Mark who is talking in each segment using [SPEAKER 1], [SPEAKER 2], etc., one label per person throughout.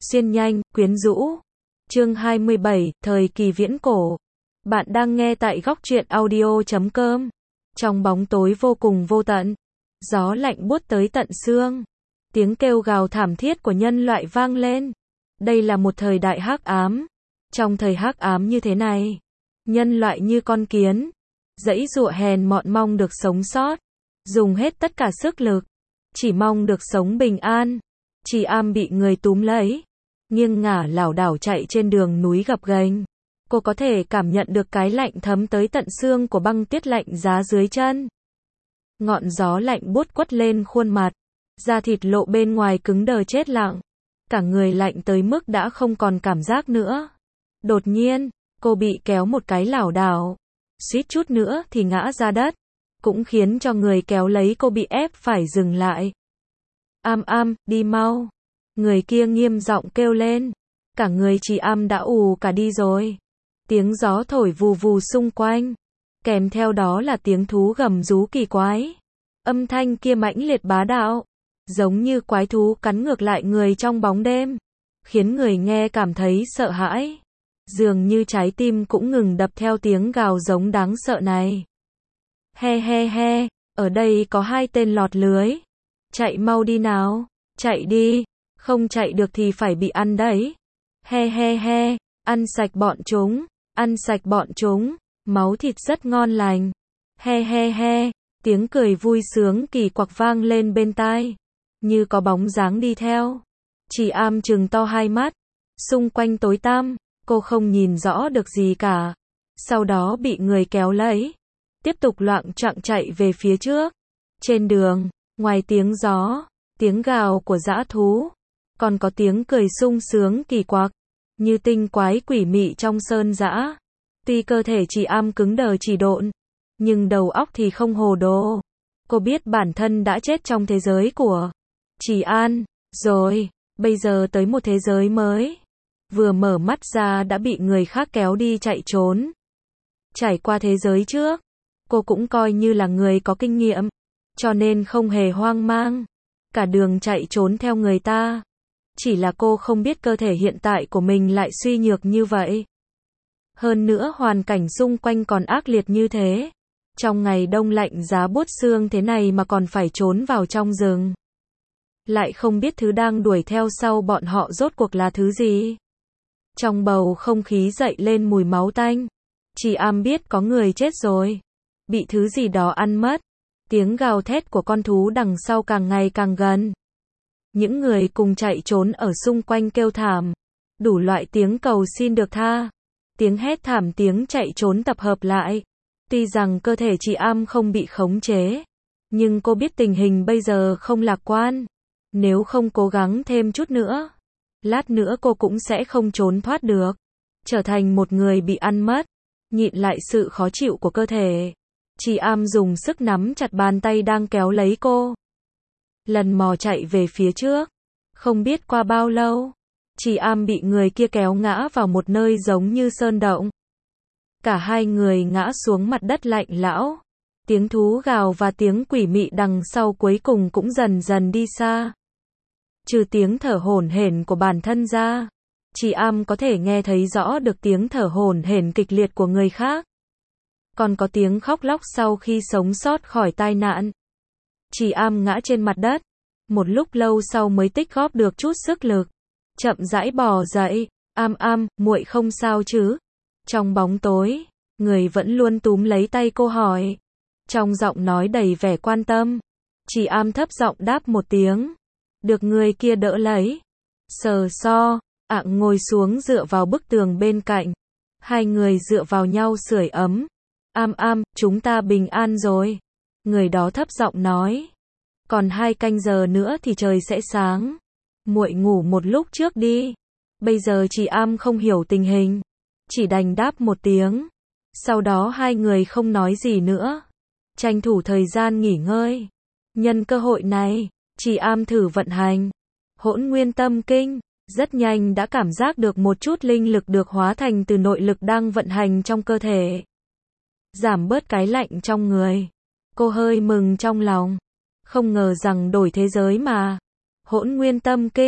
[SPEAKER 1] xuyên nhanh, quyến rũ. Chương 27, thời kỳ viễn cổ. Bạn đang nghe tại góc truyện audio.com. Trong bóng tối vô cùng vô tận, gió lạnh buốt tới tận xương. Tiếng kêu gào thảm thiết của nhân loại vang lên. Đây là một thời đại hắc ám. Trong thời hắc ám như thế này, nhân loại như con kiến, giãy giụa hèn mọn mong được sống sót, dùng hết tất cả sức lực, chỉ mong được sống bình an. Chị Am bị người túm lấy, nghiêng ngả lảo đảo chạy trên đường núi gập ghềnh. Cô có thể cảm nhận được cái lạnh thấm tới tận xương của băng tuyết lạnh giá dưới chân. Ngọn gió lạnh buốt quất lên khuôn mặt, da thịt lộ bên ngoài cứng đờ chết lặng. Cả người lạnh tới mức đã không còn cảm giác nữa. Đột nhiên, cô bị kéo một cái lảo đảo, suýt chút nữa thì ngã ra đất, cũng khiến cho người kéo lấy cô bị ép phải dừng lại. Am, đi mau. Người kia nghiêm giọng kêu lên. Cả người chị Am đã ù cả đi rồi. Tiếng gió thổi vù vù xung quanh, kèm theo đó là tiếng thú gầm rú kỳ quái. Âm thanh kia mãnh liệt bá đạo, giống như quái thú cắn ngược lại người trong bóng đêm, khiến người nghe cảm thấy sợ hãi. Dường như trái tim cũng ngừng đập theo tiếng gào giống đáng sợ này. He, ở đây có hai tên lọt lưới. Chạy mau đi nào, chạy đi, không chạy được thì phải bị ăn đấy. He, ăn sạch bọn chúng, ăn sạch bọn chúng, máu thịt rất ngon lành. He, tiếng cười vui sướng kỳ quặc vang lên bên tai, như có bóng dáng đi theo. Chị Am trừng to hai mắt, xung quanh tối tăm, cô không nhìn rõ được gì cả. Sau đó bị người kéo lấy, tiếp tục loạng choạng chạy về phía trước. Trên đường, ngoài tiếng gió, tiếng gào của dã thú, còn có tiếng cười sung sướng kỳ quặc, như tinh quái quỷ mị trong sơn dã. Tuy cơ thể chị Am cứng đờ chỉ độn, nhưng đầu óc thì không hồ đồ. Cô biết bản thân đã chết trong thế giới của Trì An, rồi, bây giờ tới một thế giới mới. Vừa mở mắt ra đã bị người khác kéo đi chạy trốn. Trải qua thế giới trước, cô cũng coi như là người có kinh nghiệm, cho nên không hề hoang mang. Cả đường chạy trốn theo người ta. Chỉ là cô không biết cơ thể hiện tại của mình lại suy nhược như vậy. Hơn nữa hoàn cảnh xung quanh còn ác liệt như thế. Trong ngày đông lạnh giá buốt xương thế này mà còn phải trốn vào trong rừng. Lại không biết thứ đang đuổi theo sau bọn họ rốt cuộc là thứ gì. Trong bầu không khí dậy lên mùi máu tanh. Chị Am biết có người chết rồi, bị thứ gì đó ăn mất. Tiếng gào thét của con thú đằng sau càng ngày càng gần. Những người cùng chạy trốn ở xung quanh kêu thảm, đủ loại tiếng cầu xin được tha, tiếng hét thảm, tiếng chạy trốn tập hợp lại. Tuy rằng cơ thể chị Am không bị khống chế, nhưng cô biết tình hình bây giờ không lạc quan. Nếu không cố gắng thêm chút nữa, lát nữa cô cũng sẽ không trốn thoát được, trở thành một người bị ăn mất. Nhịn lại sự khó chịu của cơ thể, chị Am dùng sức nắm chặt bàn tay đang kéo lấy cô. Lần mò chạy về phía trước. Không biết qua bao lâu, chị Am bị người kia kéo ngã vào một nơi giống như sơn động. Cả hai người ngã xuống mặt đất lạnh lẽo. Tiếng thú gào và tiếng quỷ mị đằng sau cuối cùng cũng dần dần đi xa. Trừ tiếng thở hổn hển của bản thân ra, chị Am có thể nghe thấy rõ được tiếng thở hổn hển kịch liệt của người khác. Còn có tiếng khóc lóc sau khi sống sót khỏi tai nạn. Chị Am ngã trên mặt đất. Một lúc lâu sau mới tích góp được chút sức lực, chậm rãi bò dậy. Am, muội không sao chứ? Trong bóng tối, người vẫn luôn túm lấy tay cô hỏi. Trong giọng nói đầy vẻ quan tâm, chị Am thấp giọng đáp một tiếng. Được người kia đỡ lấy. Ngồi xuống dựa vào bức tường bên cạnh. Hai người dựa vào nhau sưởi ấm. Am, chúng ta bình an rồi. Người đó thấp giọng nói. Còn 2 canh giờ nữa thì trời sẽ sáng. Muội ngủ một lúc trước đi. Bây giờ chị Am không hiểu tình hình, chỉ đành đáp một tiếng. Sau đó hai người không nói gì nữa, tranh thủ thời gian nghỉ ngơi. Nhân cơ hội này, chị Am thử vận hành Hỗn Nguyên Tâm Kinh. Rất nhanh đã cảm giác được một chút linh lực được hóa thành từ nội lực đang vận hành trong cơ thể. Giảm bớt cái lạnh trong người. Cô hơi mừng trong lòng. Không ngờ rằng đổi thế giới mà. Hỗn Nguyên Tâm Kinh,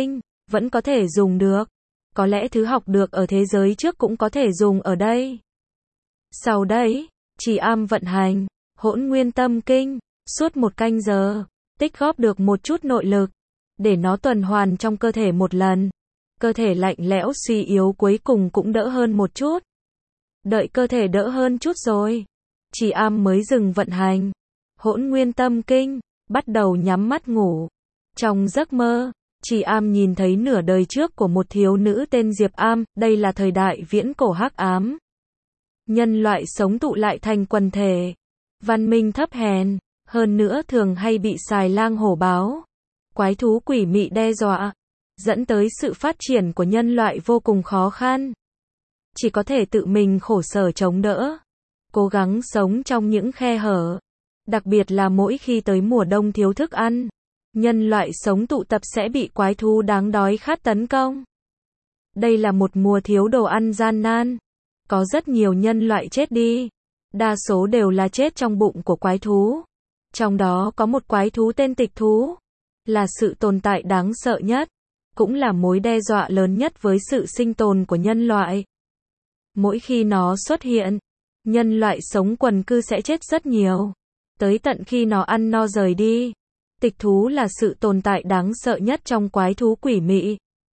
[SPEAKER 1] vẫn có thể dùng được. Có lẽ thứ học được ở thế giới trước cũng có thể dùng ở đây. Sau đấy, trì am vận hành, hỗn nguyên tâm kinh, suốt 1 canh giờ, tích góp được một chút nội lực, để nó tuần hoàn trong cơ thể một lần. Cơ thể lạnh lẽo suy yếu cuối cùng cũng đỡ hơn một chút. Đợi cơ thể đỡ hơn chút rồi, trì am mới dừng vận hành. Hỗn nguyên tâm kinh, bắt đầu nhắm mắt ngủ. Trong giấc mơ, trì am nhìn thấy nửa đời trước của một thiếu nữ tên Diệp Am, đây là thời đại viễn cổ hắc ám. Nhân loại sống tụ lại thành quần thể, văn minh thấp hèn, hơn nữa thường hay bị xài lang hổ báo, quái thú quỷ mị đe dọa, dẫn tới sự phát triển của nhân loại vô cùng khó khăn. Chỉ có thể tự mình khổ sở chống đỡ, cố gắng sống trong những khe hở. Đặc biệt là mỗi khi tới mùa đông thiếu thức ăn, nhân loại sống tụ tập sẽ bị quái thú đáng đói khát tấn công. Đây là một mùa thiếu đồ ăn gian nan. Có rất nhiều nhân loại chết đi. Đa số đều là chết trong bụng của quái thú. Trong đó có một quái thú tên Tịch Thú, là sự tồn tại đáng sợ nhất, cũng là mối đe dọa lớn nhất với sự sinh tồn của nhân loại. Mỗi khi nó xuất hiện, nhân loại sống quần cư sẽ chết rất nhiều, tới tận khi nó ăn no rời đi. Tịch Thú là sự tồn tại đáng sợ nhất trong quái thú quỷ mị.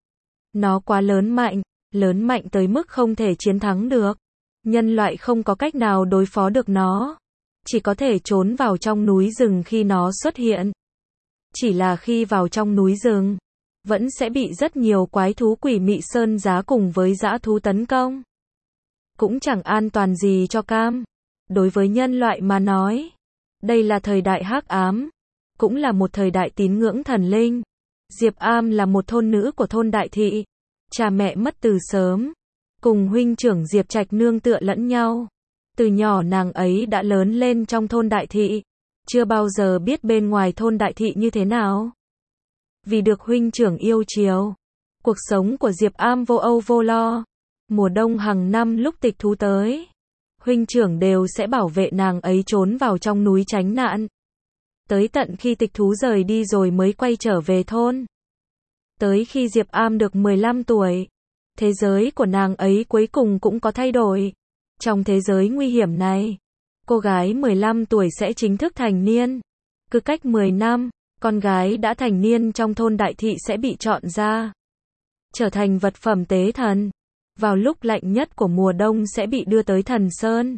[SPEAKER 1] Nó quá lớn mạnh tới mức không thể chiến thắng được. Nhân loại không có cách nào đối phó được nó, chỉ có thể trốn vào trong núi rừng khi nó xuất hiện. Chỉ là khi vào trong núi rừng, vẫn sẽ bị rất nhiều quái thú quỷ mị sơn giá cùng với dã thú tấn công. Cũng chẳng an toàn gì cho cam. Đối với nhân loại mà nói, đây là thời đại hắc ám, cũng là một thời đại tín ngưỡng thần linh. Diệp Am là một thôn nữ của thôn Đại Thị, cha mẹ mất từ sớm, cùng huynh trưởng Diệp Trạch nương tựa lẫn nhau. Từ nhỏ nàng ấy đã lớn lên trong thôn Đại Thị, chưa bao giờ biết bên ngoài thôn Đại Thị như thế nào. Vì được huynh trưởng yêu chiều, cuộc sống của Diệp Am vô âu vô lo. Mùa đông hàng năm lúc Tịch Thú tới, huynh trưởng đều sẽ bảo vệ nàng ấy trốn vào trong núi tránh nạn. Tới tận khi Tịch Thú rời đi rồi mới quay trở về thôn. Tới khi Diệp Am được 15 tuổi, thế giới của nàng ấy cuối cùng cũng có thay đổi. Trong thế giới nguy hiểm này, cô gái 15 tuổi sẽ chính thức thành niên. Cứ cách 10 năm, con gái đã thành niên trong thôn Đại Thị sẽ bị chọn ra, trở thành vật phẩm tế thần. Vào lúc lạnh nhất của mùa đông sẽ bị đưa tới thần sơn.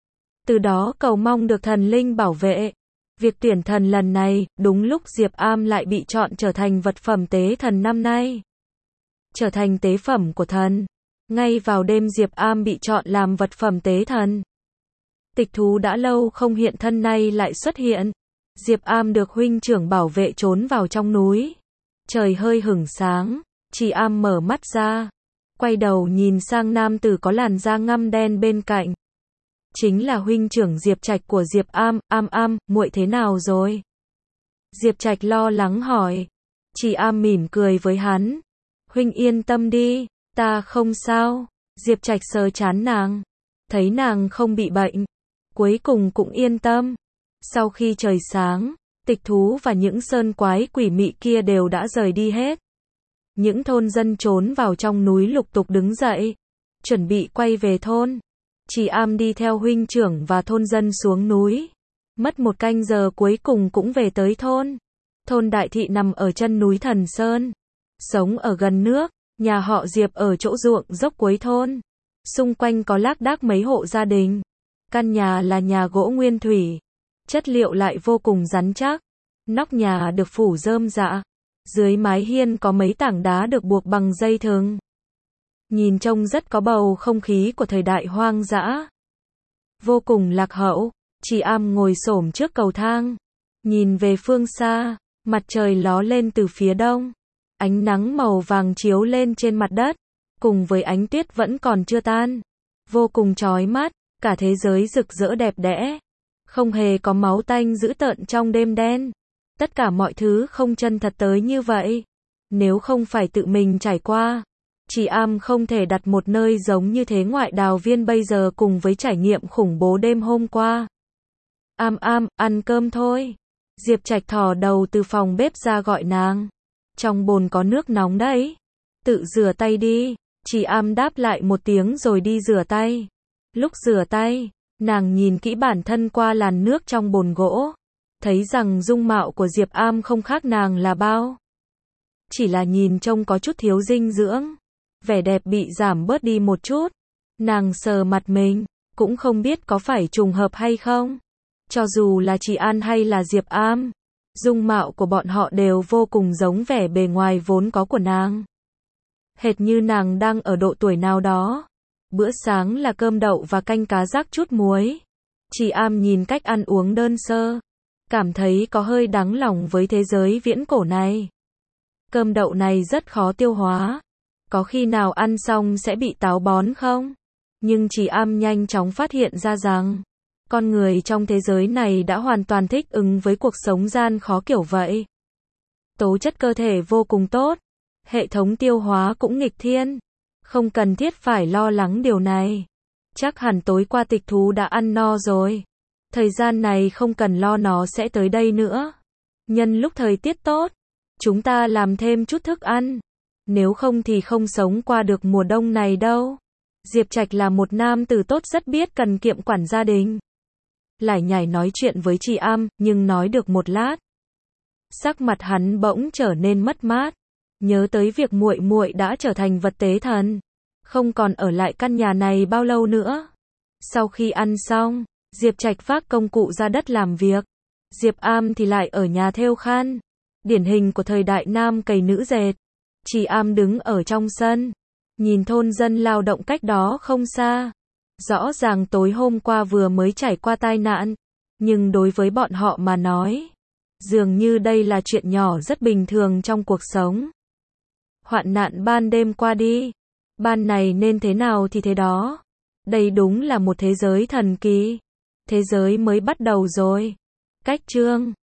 [SPEAKER 1] Từ đó cầu mong được thần linh bảo vệ. Việc tuyển thần lần này, đúng lúc Diệp Am lại bị chọn trở thành vật phẩm tế thần năm nay. Trở thành tế phẩm của thần. Ngay vào đêm Diệp Am bị chọn làm vật phẩm tế thần. Tịch Thú đã lâu không hiện thân nay lại xuất hiện. Diệp Am được huynh trưởng bảo vệ trốn vào trong núi. Trời hơi hửng sáng, Trì Am mở mắt ra, quay đầu nhìn sang nam tử có làn da ngăm đen bên cạnh. Chính là huynh trưởng Diệp Trạch của Diệp Am. Am, muội thế nào rồi? Diệp Trạch lo lắng hỏi. Trì Am mỉm cười với hắn. Huynh yên tâm đi, ta không sao. Diệp Trạch sờ trán nàng, thấy nàng không bị bệnh, cuối cùng cũng yên tâm. Sau khi trời sáng, Tịch Thú và những sơn quái quỷ mị kia đều đã rời đi hết. Những thôn dân trốn vào trong núi lục tục đứng dậy, chuẩn bị quay về thôn. Trì Am đi theo huynh trưởng và thôn dân xuống núi. Mất 1 canh giờ cuối cùng cũng về tới thôn. Thôn Đại Thị nằm ở chân núi Thần Sơn, sống ở gần nước. Nhà họ Diệp ở chỗ ruộng dốc cuối thôn. Xung quanh có lác đác mấy hộ gia đình. Căn nhà là nhà gỗ nguyên thủy, chất liệu lại vô cùng rắn chắc. Nóc nhà được phủ rơm rạ. Dưới mái hiên có mấy tảng đá được buộc bằng dây thừng. Nhìn trông rất có bầu không khí của thời đại hoang dã. Vô cùng lạc hậu. Trì Am ngồi xổm trước cầu thang, nhìn về phương xa, mặt trời ló lên từ phía đông. Ánh nắng màu vàng chiếu lên trên mặt đất, cùng với ánh tuyết vẫn còn chưa tan. Vô cùng chói mắt, cả thế giới rực rỡ đẹp đẽ. Không hề có máu tanh dữ tợn trong đêm đen. Tất cả mọi thứ không chân thật tới như vậy. Nếu không phải tự mình trải qua, Trì Am không thể đặt một nơi giống như thế ngoại đào viên bây giờ cùng với trải nghiệm khủng bố đêm hôm qua. Am, ăn cơm thôi. Diệp Trạch thò đầu từ phòng bếp ra gọi nàng. Trong bồn có nước nóng đấy. Tự rửa tay đi. Chị Am đáp lại một tiếng rồi đi rửa tay. Lúc rửa tay, nàng nhìn kỹ bản thân qua làn nước trong bồn gỗ. Thấy rằng dung mạo của Diệp Am không khác nàng là bao. Chỉ là nhìn trông có chút thiếu dinh dưỡng. Vẻ đẹp bị giảm bớt đi một chút. Nàng sờ mặt mình, cũng không biết có phải trùng hợp hay không. Cho dù là chị An hay là Diệp Am, dung mạo của bọn họ đều vô cùng giống vẻ bề ngoài vốn có của nàng. Hệt như nàng đang ở độ tuổi nào đó. Bữa sáng là cơm đậu và canh cá rác chút muối. Chị Am nhìn cách ăn uống đơn sơ, cảm thấy có hơi đáng lòng với thế giới viễn cổ này. Cơm đậu này rất khó tiêu hóa. Có khi nào ăn xong sẽ bị táo bón không? Nhưng chị Am nhanh chóng phát hiện ra rằng, con người trong thế giới này đã hoàn toàn thích ứng với cuộc sống gian khó kiểu vậy. Tố chất cơ thể vô cùng tốt. Hệ thống tiêu hóa cũng nghịch thiên. Không cần thiết phải lo lắng điều này. Chắc hẳn tối qua tịch thú đã ăn no rồi. Thời gian này không cần lo nó sẽ tới đây nữa. Nhân lúc thời tiết tốt, chúng ta làm thêm chút thức ăn. Nếu không thì không sống qua được mùa đông này đâu. Diệp Trạch là một nam tử tốt rất biết cần kiệm quản gia đình. Lải nhải nói chuyện với chị Am, nhưng nói được một lát, sắc mặt hắn bỗng trở nên mất mát. Nhớ tới việc muội muội đã trở thành vật tế thần, không còn ở lại căn nhà này bao lâu nữa. Sau khi ăn xong, Diệp Trạch vác công cụ ra đất làm việc. Diệp Am thì lại ở nhà thêu khăn, điển hình của thời đại nam cày nữ dệt. Chị Am đứng ở trong sân, nhìn thôn dân lao động cách đó không xa. Rõ ràng tối hôm qua vừa mới trải qua tai nạn, nhưng đối với bọn họ mà nói, dường như đây là chuyện nhỏ rất bình thường trong cuộc sống. Hoạn nạn ban đêm qua đi, ban này nên thế nào thì thế đó. Đây đúng là một thế giới thần kỳ. Thế giới mới bắt đầu rồi. Cách chương